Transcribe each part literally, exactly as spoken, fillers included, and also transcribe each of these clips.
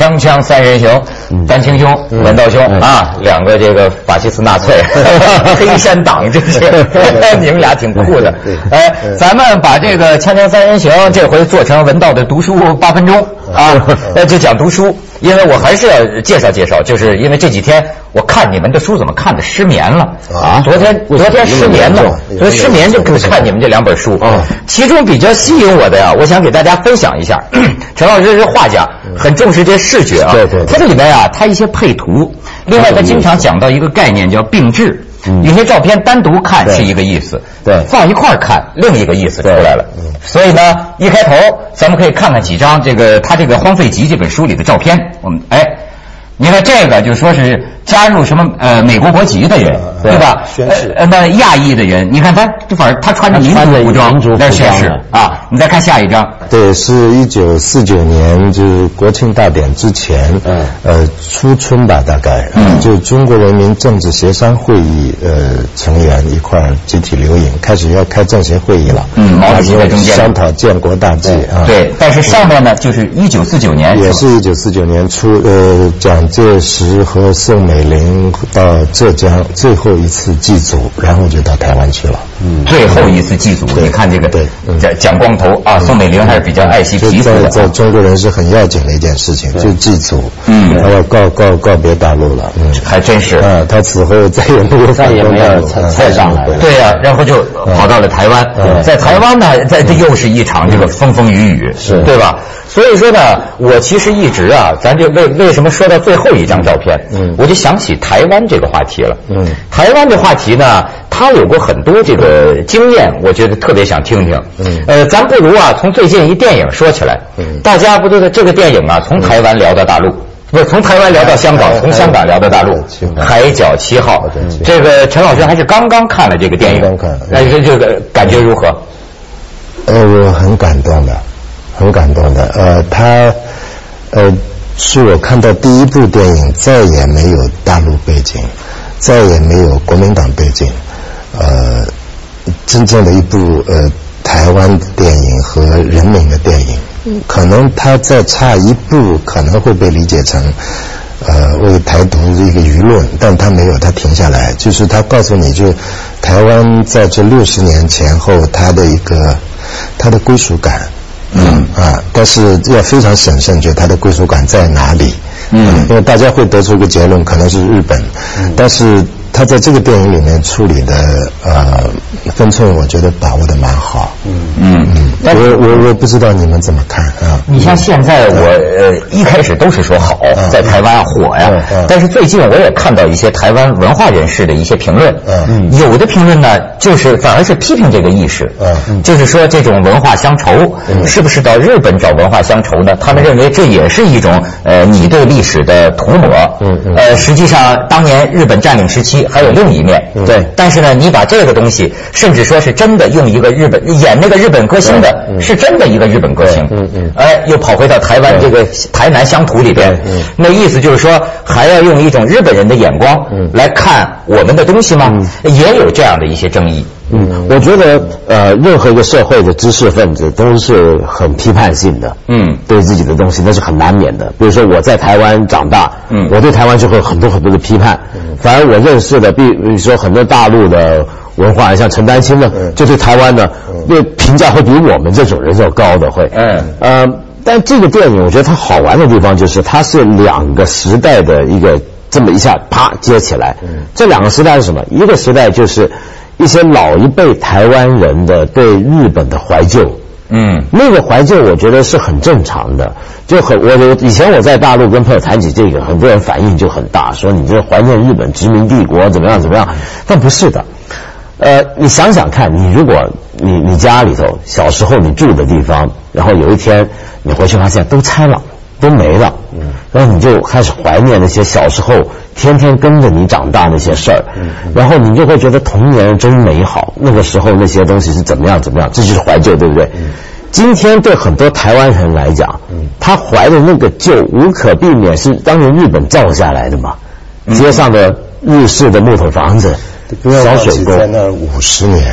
锵锵三人行，丹青兄、文道兄啊，两个这个法西斯纳粹、黑山党，真是你们俩挺酷的。哎，咱们把这个锵锵三人行这回做成文道的读书八分钟啊，就讲读书。因为我还是要介绍介绍，就是因为这几天我看你们的书怎么看的失眠了啊！昨天昨天失眠了，所以失眠就看你们这两本书啊。其中比较吸引我的呀，我想给大家分享一下。陈老师是画家，很重视这视觉啊。对对。他这里面啊，他一些配图，另外他经常讲到一个概念叫并置。嗯、有些照片单独看是一个意思，对，放一块看另一个意思出来了。嗯、所以呢，一开头咱们可以看看几张这个他这个《荒废集》这本书里的照片。我们哎，你看这个就说是加入什么呃美国国籍的人，对吧？宣誓。呃，那亚裔的人，你看他这反正他穿着民族服装来宣誓啊。你再看下一张。 对，是一九四九年，就是国庆大典之前，嗯，呃，初春吧，大概，嗯，就中国人民政治协商会议，呃，成员一块儿集体留影，开始要开政协会议了，嗯，毛主席在中间商讨建国大计啊， 对，但是上面呢，就是一九四九年， 也是一九四九年初，呃，蒋介石和宋美龄到浙江最后一次祭祖，然后就到台湾去了， 嗯，最后一次祭祖，你看这个，对，蒋蒋光头啊，宋美龄还是比较爱惜皮肤的， 在中国人是很要紧的一件事情，就祭祖，嗯，他要告告告别大陆了，嗯， 还真是， 啊，他此后再也没有再也没有再上来了， 对呀，然后就跑到了台湾，在台湾呢，在这又是一场这个风风雨雨，是对吧？所以说呢，我其实一直啊，咱就为为什么说到最后一张照片，嗯，我就想起台湾这个话题了，嗯，台湾的话题呢，他有过很多这个经验，我觉得特别想听听，嗯，呃，咱不如啊，从最近一电影说起来，嗯，大家不知道这个电影啊，从台湾聊到大陆。不是从台湾聊到香港，从香港聊到大陆，《海角七号》。这个陈老师还是刚刚看了这个电影，刚看，那这这个感觉如何？ 呃，我很感动的，很感动的。呃，他，呃，是我看到第一部电影，再也没有大陆背景，再也没有国民党背景，呃，真正的一部呃台湾电影和人民的电影。可能他再差一步可能会被理解成呃为台独的一个舆论，但他没有，他停下来，就是他告诉你，就台湾在这六十年前后他的一个他的归属感，嗯啊，但是要非常审慎，就他的归属感在哪里，嗯，因为大家会得出一个结论，可能是日本，嗯，但是他在这个电影里面处理的呃分寸，我觉得把握的蛮好。嗯嗯嗯，但我我我不知道你们怎么看啊？ 你像现在我呃一开始都是说好，在台湾火呀，但是最近我也看到一些台湾文化人士的一些评论，嗯，有的评论呢就是反而是批评这个意识，嗯，就是说这种文化乡愁，是不是到日本找文化乡愁呢？他们认为这也是一种呃你对历史的涂抹，嗯嗯，呃实际上当年日本占领时期还有另一面，对，但是呢，你把这个东西，甚至说是真的用一个日本演那个日本歌星的，是真的一个日本歌星，嗯嗯，哎，又跑回到台湾这个台南乡土里边，嗯，那意思就是说，还要用一种日本人的眼光来看我们的东西吗？也有这样的一些争议。 嗯，我觉得呃，任何一个社会的知识分子都是很批判性的，嗯，对自己的东西那是很难免的。比如说我在台湾长大，嗯，我对台湾就会有很多很多的批判，嗯，反而我认识的，比如说很多大陆的文化，像陈丹青呢，嗯，就对台湾呢，对评价会比我们这种人要高的会，嗯呃，但这个电影我觉得它好玩的地方就是它是两个时代的一个这么一下啪接起来，嗯，这两个时代是什么？一个时代就是一些老一辈台湾人的对日本的怀旧，嗯，那个怀旧我觉得是很正常的，就很我以前我在大陆跟朋友谈起这个，很多人反应就很大，说你这怀念日本殖民帝国怎么样怎么样，但不是的，呃，你想想看，你如果你你家里头小时候你住的地方，然后有一天你回去发现都拆了。都没了，嗯，然后你就开始怀念那些小时候天天跟着你长大那些事儿，嗯，然后你就会觉得童年真美好，那个时候那些东西是怎么样怎么样，这就是怀旧，对不对？嗯，今天对很多台湾人来讲，嗯，他怀的那个旧无可避免是当年日本造下来的嘛，嗯，街上的日式的木头房子，小水沟， 在那五十年。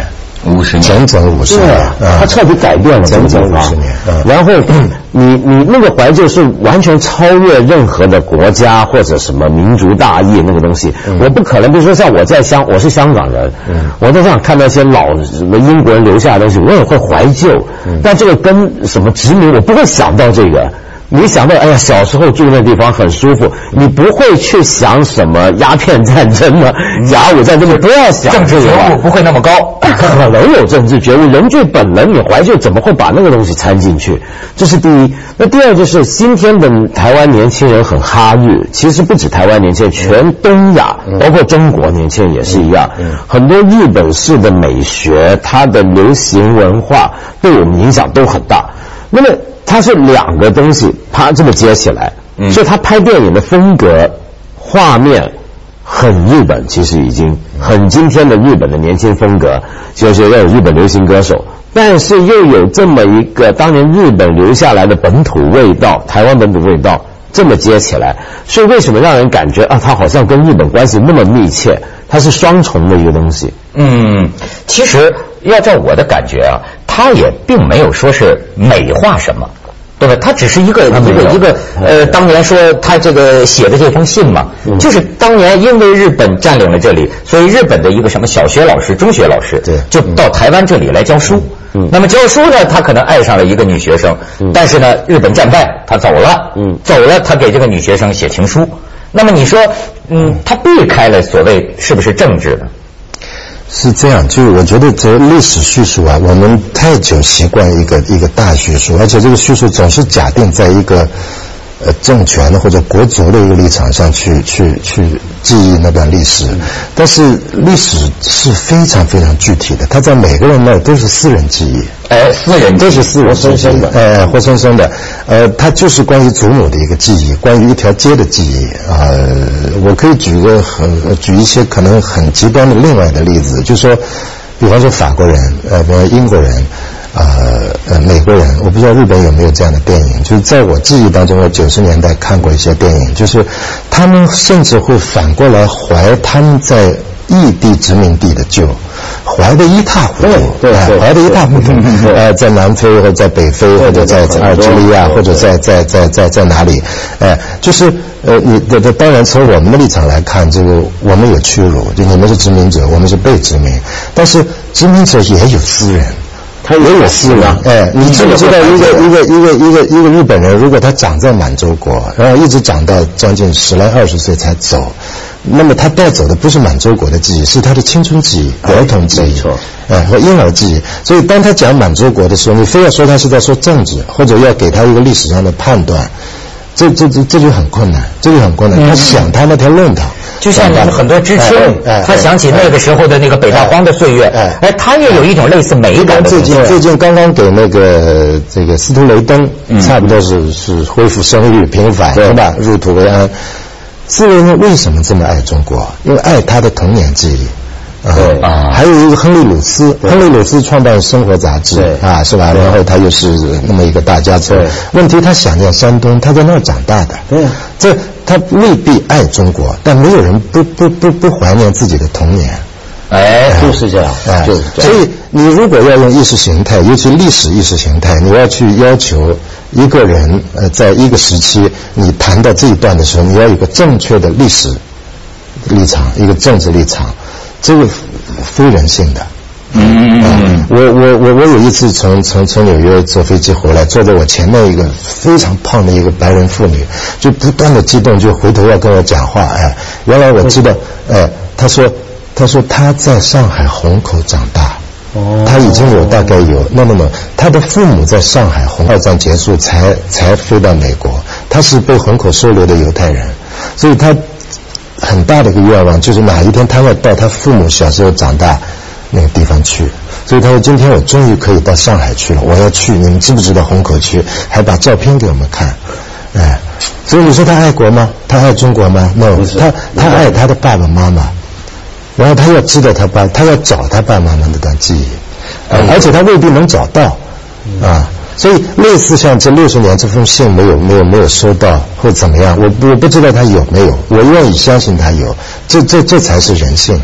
五十年， 整整五十年， 他彻底改变了整整五十年。然后你你那个怀旧是完全超越任何的国家或者什么民族大义那个东西。我不可能，比如说像我在香，我是香港人，我在香港看到一些老什么英国人留下的东西，我也会怀旧。但这个跟什么殖民，我不会想到这个。你想到，哎呀，小时候住那地方很舒服，你不会去想什么鸦片战争呢、甲午战争，你不要想政治觉悟不会那么高， 可能有政治觉悟，人具本能，你怀旧怎么会把那个东西掺进去？这是第一。那第二就是今天的台湾年轻人很哈日，其实不止台湾年轻人，全东亚，包括中国年轻人也是一样，很多日本式的美学，它的流行文化对我们影响都很大。那么它是两个东西，它这么接起来，嗯、所以他拍电影的风格、画面很日本，其实已经很今天的日本的年轻风格，就是要有日本流行歌手，但是又有这么一个当年日本留下来的本土味道，台湾本土味道这么接起来，所以为什么让人感觉啊，它好像跟日本关系那么密切？它是双重的一个东西。嗯， 其实要照我的感觉啊，它也并没有说是美化什么。对吧？他只是一个一个一个呃，当年说他这个写的这封信嘛，嗯、就是当年因为日本占领了这里，所以日本的一个什么小学老师、中学老师，对，就到台湾这里来教书。嗯，那么教书呢，他可能爱上了一个女学生，嗯、但是呢，日本战败，他走了，嗯，走了，他给这个女学生写情书。那么你说，嗯，他避开了所谓是不是政治呢？ 是这样，就我觉得这历史叙述啊，我们太久习惯一个一个大叙述，而且这个叙述总是假定在一个呃政权或者国族的一个立场上去去去记忆那段历史，但是历史是非常非常具体的，它在每个人那儿都是私人记忆， 哎，私人都是私人生生的，哎，活生生的，呃，它就是关于祖母的一个记忆，关于一条街的记忆啊、呃。我可以举个很举一些可能很极端的另外的例子，就是说，比方说法国人，呃，比方英国人。呃呃，美国人，我不知道日本有没有这样的电影。就是在我记忆当中，我九十年代看过一些电影，就是他们甚至会反过来怀他们在异地殖民地的旧，怀得一塌糊涂，对，怀得一塌糊涂。呃，在南非或者在北非或者在阿尔及利亚或者在在在在在哪里，哎、呃，就是呃，你的的当然从我们的立场来看，这个我们有屈辱，就你们是殖民者，我们是被殖民，但是殖民者也有私人。他也有私人，哎，你知不知道一个一个一个一个一个日本人，如果他长在满洲国，然后一直长到将近十来二十岁才走，那么他带走的不是满洲国的记忆，是他的青春记忆、儿童记忆，没错，哎，和婴儿记忆。所以当他讲满洲国的时候，你非要说他是在说政治，或者要给他一个历史上的判断，这这这这就很困难，这就很困难。他想他那条论堂。 就像你们很多知青，他想起那个时候的那个北大荒的岁月，哎，他也有一种类似美感的。 最近最近刚刚给那个这个司徒雷登，差不多是是恢复声誉平反，是吧？入土为安。司徒雷登为什么这么爱中国？因为爱他的童年记忆。对啊，还有一个亨利鲁斯，亨利鲁斯创办《生活》杂志啊，是吧？然后他又是那么一个大家族。问题他想念山东，他在那儿长大的。对，这他未必爱中国，但没有人不不不不怀念自己的童年。 哎，就是这样，哎，就是这样。 所以你如果要用意识形态，尤其历史意识形态，你要去要求一个人呃，在一个时期，你谈到这一段的时候，你要有一个正确的历史立场，一个政治立场。这个非人性的。嗯嗯，我我我我有一次从从从纽约坐飞机回来，坐在我前面一个非常胖的一个白人妇女，就不断的激动，就回头要跟我讲话。哎，原来我知道，哎，她说她说她在上海虹口长大。哦，她已经有大概有那么么，她的父母在上海红二战结束才才飞到美国，她是被虹口收留的犹太人，所以她。很大的一个愿望就是哪一天他要到他父母小时候长大那个地方去，所以他说今天我终于可以到上海去了，我要去，你们知不知道虹口区？还把照片给我们看，哎，所以你说他爱国吗？他爱中国吗 ？No， 他他爱他的爸爸妈妈，然后他要知道他爸，他要找他爸爸妈妈那段记忆，嗯、而且他未必能找到，啊。所以类似像这六十年这封信没有没有没有收到或怎么样，我我不知道他有没有，我愿意相信他有，这这这才是人性。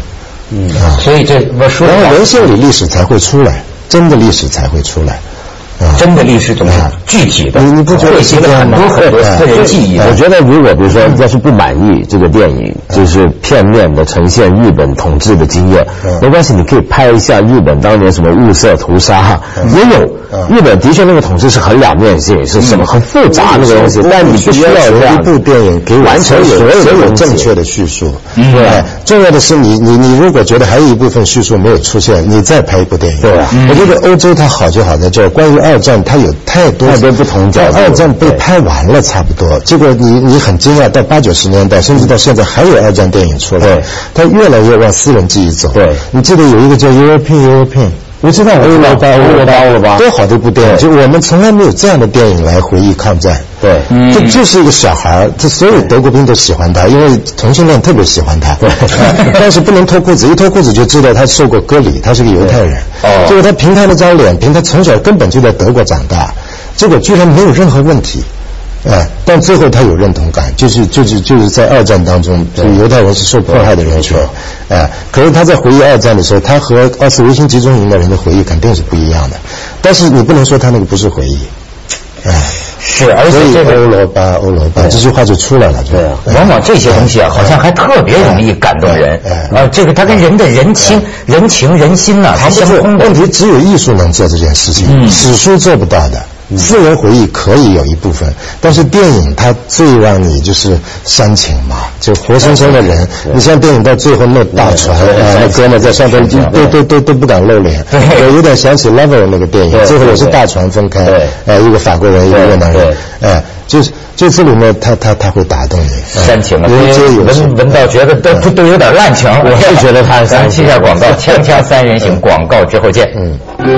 嗯啊，所以这我说， 然后人性里历史才会出来，真的历史才会出来。 真的历史总是具体的， 你你不觉得写了很多很多私人记忆？ 我觉得如果比如说要是不满意这个电影，就是片面的呈现日本统治的经验，没关系，你可以拍一下日本当年什么雾社屠杀，也有。日本的确那个统治是很两面性，是什么很复杂那个东西，但你不需要一部电影给完成所有正确的叙述。对，重要的是你你你如果觉得还有一部分叙述没有出现，你再拍一部电影。对啊，我觉得欧洲它好就好在这，关于二战它有太多太多不同角度。 二战被拍完了差不多，结果你你很惊讶，到八九十年代甚至到现在还有二战电影出来，它越来越往私人记忆走。对，你记得有一个叫 European European。我知道，欧罗巴，欧罗巴，欧罗巴，多好的一部电影！就我们从来没有这样的电影来回忆抗战。对，这就是一个小孩，这所有德国兵都喜欢他，因为同性恋特别喜欢他。对，但是不能脱裤子，一脱裤子就知道他受过割礼，他是个犹太人。哦，结果他凭他那张脸，凭他从小根本就在德国长大，结果居然没有任何问题。哎，但最后他有认同感，就是就是就是在二战当中，犹太人是受迫害的人群。哎，可是他在回忆二战的时候，他和奥斯维辛集中营的人的回忆肯定是不一样的。但是你不能说他那个不是回忆。哎， 是，而且这个欧罗巴，欧罗巴这句话就出来了。对啊， 往往这些东西啊，好像还特别容易感动人。啊，这个它跟人的人情、人情、人心呐，它相通的。 问题只有艺术能做这件事情，史书做不到的。私人回忆可以有一部分，但是电影它最让你就是煽情嘛，就活生生的人。你像电影到最后那大船，呃，那哥们在上边都都都都不敢露脸，我有点想起 Lover 那个电影，最后也是大船分开，呃，一个法国人，一个越南人，哎，就是就这里面他他他会打动你， 煽情了。文文道觉得都都有点滥情， 我是觉得他咱去一下广告，锵锵三人行，广告之后见。嗯。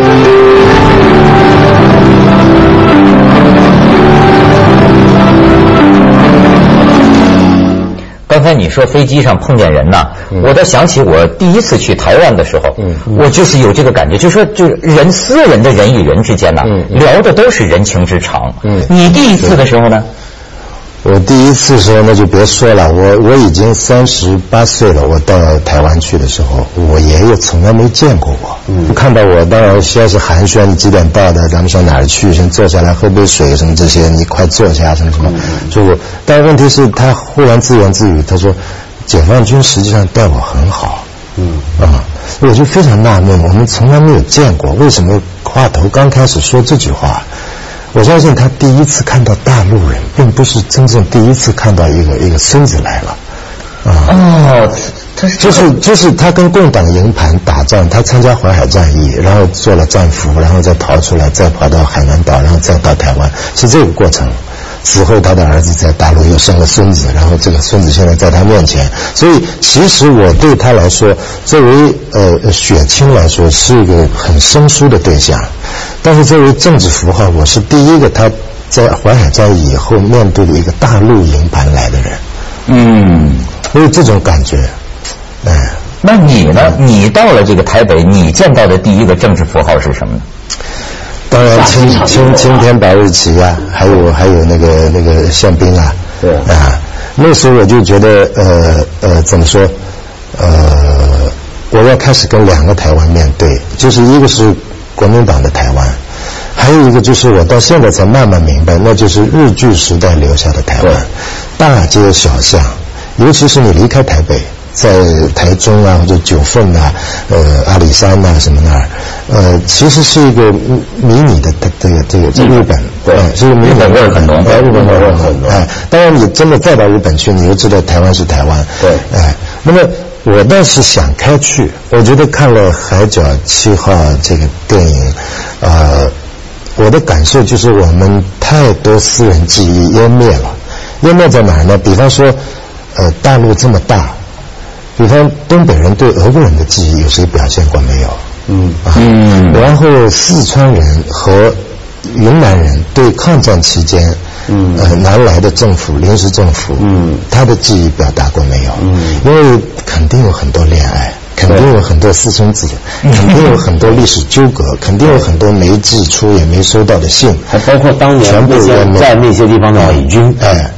刚才你说飞机上碰见人呐，嗯、我倒想起我第一次去台湾的时候，嗯嗯、我就是有这个感觉，就是说，就是人私人的人与人之间呐，嗯、聊的都是人情之长。嗯、你第一次的时候呢？ 我第一次时候那就别说了，我我已经三十八岁了，我到台湾去的时候，我爷爷从来没见过我，嗯，看到我当然先是寒暄，你几点到的，咱们上哪儿去，先坐下来喝杯水什么这些，你快坐下什么什么，就我，但问题是他忽然自言自语，他说，解放军实际上待我很好，嗯啊，我就非常纳闷，我们从来没有见过，为什么话头刚开始说这句话？我相信他第一次看到大陆人，并不是真正第一次看到一个一个孙子来了，啊、嗯，哦，他是就是就是他跟共党营盘打仗，他参加淮海战役，然后做了战俘，然后再逃出来，再跑到海南岛，然后再到台湾，是这个过程。此后他的儿子在大陆又生了孙子，然后这个孙子现在在他面前，所以其实我对他来说，作为呃血亲来说是一个很生疏的对象，但是作为政治符号，我是第一个他在淮海战役以后面对的一个大陆营盘来的人，嗯，我有这种感觉，哎， 那你呢？你到了这个台北，你见到的第一个政治符号是什么呢？ 当然青青青天白日旗啊，还有还有那个那个宪兵啊，对啊，那时候我就觉得呃呃怎么说呃我要开始跟两个台湾面对，就是一个是国民党的台湾，还有一个就是我到现在才慢慢明白，那就是日据时代留下的台湾，大街小巷，尤其是你离开台北。在台中啊，或者九份啊，呃，阿里山啊，什么那儿，呃，其实是一个迷你的这个这个这个日本，对，是一个迷你的日本味很浓， 日本味很浓。哎，当然你真的再到日本去，你就知道台湾是台湾。对，哎，那么我倒是想开去，我觉得看了《海角七号》这个电影，呃，我的感受就是我们太多私人记忆湮灭了，湮灭在哪儿呢？比方说，呃，大陆这么大。比方东北人对俄国人的记忆有谁表现过没有？嗯啊，嗯，然后四川人和云南人对抗战期间，嗯呃南来的政府临时政府，嗯，他的记忆表达过没有？嗯，因为肯定有很多恋爱，肯定有很多私生子，肯定有很多历史纠葛，肯定有很多没寄出也没收到的信， 还包括当年全部在那些地方的美军，哎。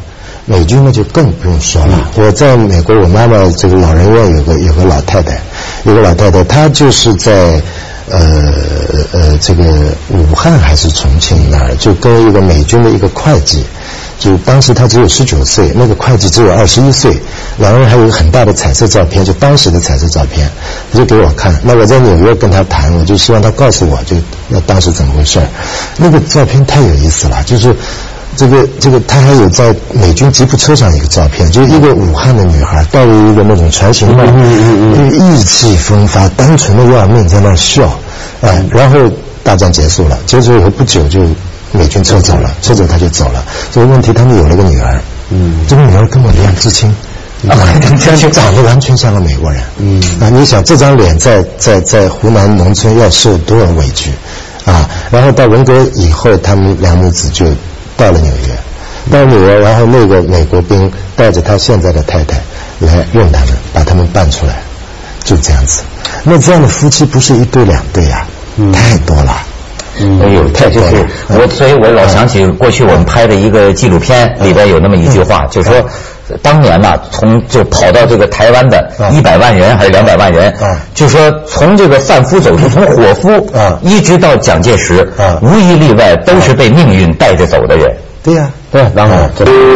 美军那就更不用说了。嗯、我在美国，我妈妈这个老人院有个有个老太太，有个老太太，她就是在呃呃这个武汉还是重庆那儿，就跟一个美军的一个会计。就当时他只有十九岁，那个会计只有二十一岁，两个人还有一个很大的彩色照片，就当时的彩色照片，他就给我看。那我在纽约跟他谈，我就希望他告诉我，就那当时怎么回事。那个照片太有意思了，就是这个这个他还有在美军吉普车上一个照片，就是一个武汉的女孩戴着一个那种船型帽，嗯、意气风发，单纯的要命，在那笑，哎，然后大战结束了，结束以后不久就。美军撤走了，撤走他就走了。这个问题，他们有了个女儿，嗯，这个女儿跟我两知青，啊，长得完全像个美国人，嗯，啊，你想这张脸在在在湖南农村要受多少委屈，啊，然后到文革以后，他们两母子就到了纽约，到了纽约，然后那个美国兵带着他现在的太太来用他们，把他们办出来，就这样子。那这样的夫妻不是一对两对啊，嗯、太多了。 嗯，哎呦，这就是我，所以我老想起过去我们拍的一个纪录片，里边有那么一句话，就是说，当年呐，从就跑到这个台湾的一百万人还是两百万人，就说从这个贩夫走卒，从伙夫一直到蒋介石，无一例外都是被命运带着走的人。 对呀， 对，当然。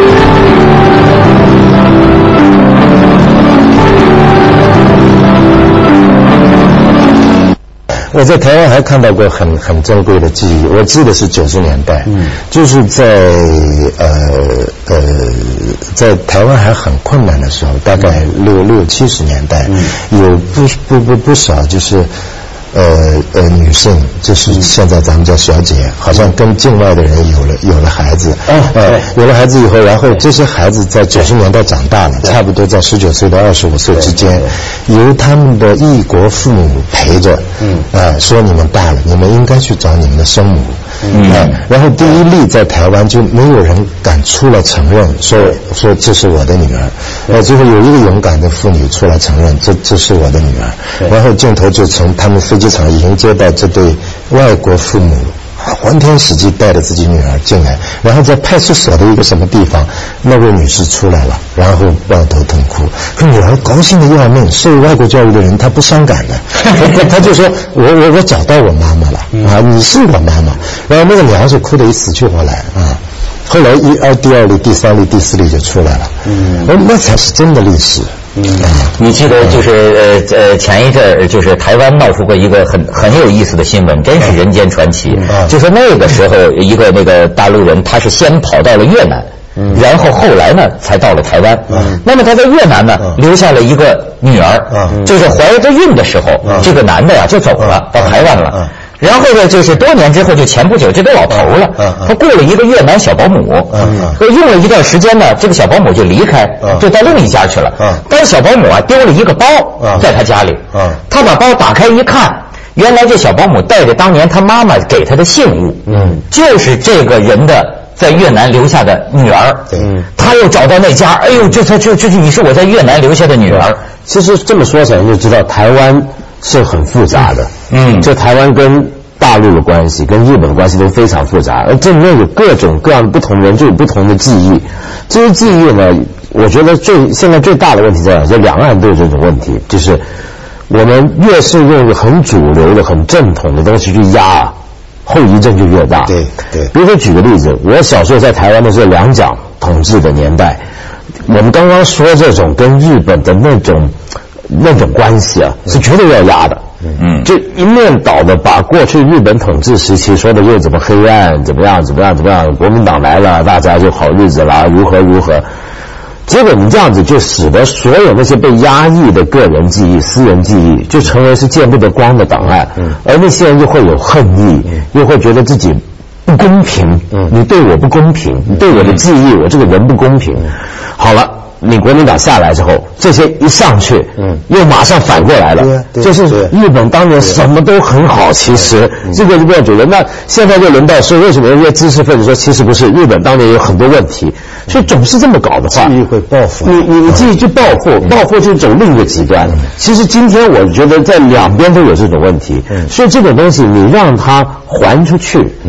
我在台湾还看到过很很珍贵的记忆，我记得是九十年代，嗯，就是在呃呃在台湾还很困难的时候，大概六六七十年代，嗯、有不不不不少就是呃呃女性，就是现在咱们叫小姐，好像跟境外的人有了有了孩子，哦，呃有了孩子以后，然后这些孩子在九十年代长大了，差不多在十九岁到二十五岁之间，由他们的异国父母陪着，嗯，呃说你们大了，你们应该去找你们的生母，嗯，呃、然后第一例在台湾就没有人敢出来承认，说说这是我的女儿，呃，最后有一个勇敢的妇女出来承认，这这是我的女儿，然后镜头就从他们飞机场迎接到这对外国父母，欢天喜地带着自己女儿进来，然后在派出所的一个什么地方，那位女士出来了，然后抱头痛哭，可女儿高兴的要命，受外国教育的人他不伤感的，他, 他就说我我我找到我妈妈了啊，你是我妈妈，然后那个娘是哭得一死去活来啊。后来一二第二例、第三例、第四例就出来了，嗯，那才是真的历史。 嗯，你记得就是呃呃前一阵儿就是台湾闹出过一个很很有意思的新闻，真是人间传奇。嗯、就是那个时候一个那个大陆人，他是先跑到了越南，嗯、然后后来呢才到了台湾。嗯、那么他在越南呢、嗯、留下了一个女儿，嗯、就是怀着孕的时候，嗯、这个男的呀就走了，到台湾了。嗯嗯然后呢，就是多年之后，就前不久，这都老头了，他雇了一个越南小保姆，说用了一段时间呢，这个小保姆就离开，就到另一家去了。但是小保姆啊丢了一个包在他家里，他把包打开一看，原来这小保姆带着当年他妈妈给他的信物，嗯，就是这个人的在越南留下的女儿。嗯，他又找到那家，哎呦，这他这这你是我在越南留下的女儿。 其实这么说起来，就知道台湾是很复杂的。嗯，这台湾跟大陆的关系跟日本的关系都非常复杂，而这里面有各种各样的不同人，就有不同的记忆。这些记忆呢，我觉得最现在最大的问题在哪？就两岸都有这种问题，就是我们越是用很主流的、很正统的东西去压，后遗症就越大。 对对。 比如说举个例子，我小时候在台湾的时候，两蒋统治的年代，我们刚刚说这种跟日本的那种那种关系啊，是绝对要压的。嗯，就一面倒的把过去日本统治时期说的又怎么黑暗，怎么样怎么样怎么样，国民党来了，大家就好日子了，如何如何。结果你这样子就使得所有那些被压抑的个人记忆、私人记忆，就成为是见不得光的档案。嗯，而那些人又会有恨意，又会觉得自己不公平。嗯，你对我不公平，你对我的记忆，我这个人不公平。好了。你国民党下来之后，这些一上去，嗯，又马上反过来了。对，就是日本当年什么都很好，其实这个就不要觉得。那现在就轮到说，为什么有些知识分子说，其实不是，日本当年有很多问题，所以总是这么搞的话， 记忆会报复。 你你你记忆就报复，报复就走另一个极端。其实今天我觉得在两边都有这种问题，所以这种东西你让它还出去，嗯。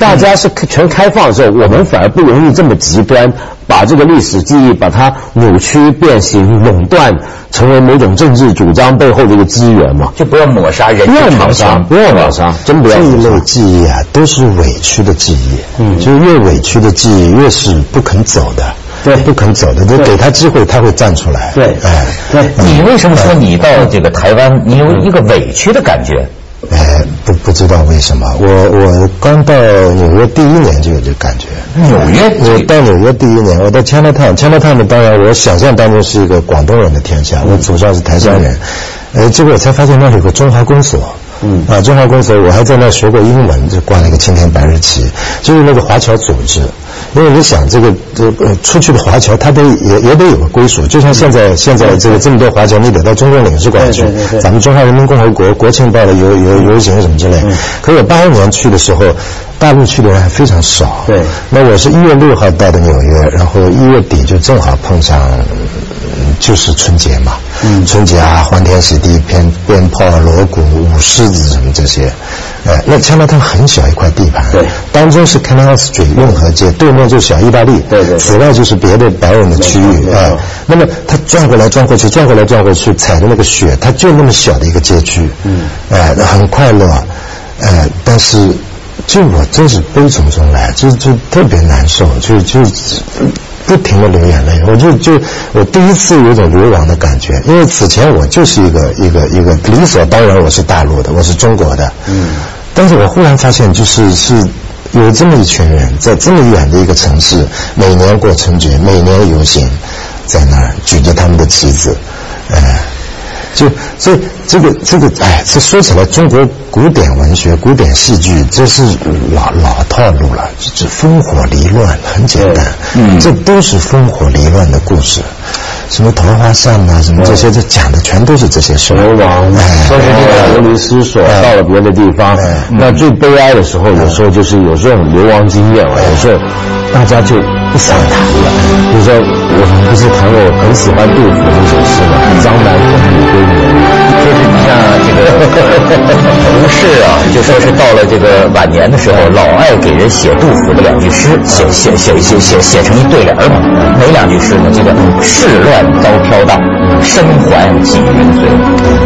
大家是全开放的时候，我们反而不容易这么极端，把这个历史记忆把它扭曲、变形、垄断，成为某种政治主张背后的一个资源嘛。 就不要抹杀人之常情， 不要抹杀，真不要抹杀。 这一类记忆啊，都是委屈的记忆，嗯，就是越委屈的记忆，越是不肯走的。对，不肯走的，就给他机会，他会站出来。 对，哎， 对，你为什么说你到这个台湾，你有一个委屈的感觉？ 哎，不不知道为什么，我我刚到纽约第一年就有这感觉。 纽约， 我到纽约第一年，我到 Chinatown，Chinatown 呢，当然我想象当中是一个广东人的天下，我祖上是台山人，呃，结果我才发现那里有个中华公所。嗯啊，中华公所我还在那学过英文，就挂了一个青天白日旗，就是那个华侨组织。因为你想这个这个出去的华侨，他得也也得有个归属，就像现在现在这个这么多华侨，你得到中共领事馆去，咱们中华人民共和国国庆报的游游游行什么之类。嗯、可是我八一年去的时候，大陆去的人还非常少。对，那我是一月六号到的纽约，然后一月底就正好碰上。就是春节嘛，嗯，春节啊，欢天喜地，鞭鞭炮、锣鼓、舞狮子什么这些，哎，那Chinatown很小一块地盘，对，当中是 Canal Street 运河街，对面就是小意大利，对对，此外就是别的白人的区域，哎，那么他转过来转过去，转过来转过去，踩着那个雪，它就那么小的一个街区，嗯，哎，很快乐，哎，但是就我真是悲从中来，就就特别难受，就就。不停的流眼泪，我就就我第一次有种流亡的感觉，因为此前我就是一个一个一个理所当然我是大陆的，我是中国的，嗯，但是我忽然发现就是是有这么一群人在这么远的一个城市，每年过春节，每年游行，在那儿举着他们的旗子，哎、呃，就所以这个这个哎，这说起来中国古典文学、古典戏剧，这是老老套路了，这烽火离乱，很简单，嗯，这都是烽火离乱的故事，什么桃花扇啊，什么这些，这讲的全都是这些事。 流亡，说是这个流离失所，到了别的地方，那最悲哀的时候，有时候就是有这种流亡经验了，有时候大家就不想谈了。比如说，我们不是谈过我很喜欢杜甫那首诗吗？江南风雨归年。 就是你像这个胡适啊，就说是到了这个晚年的时候，老爱给人写杜甫的两句诗，写写写写写写成一对联嘛。哪两句诗呢？这个世乱遭飘荡，身还几云随。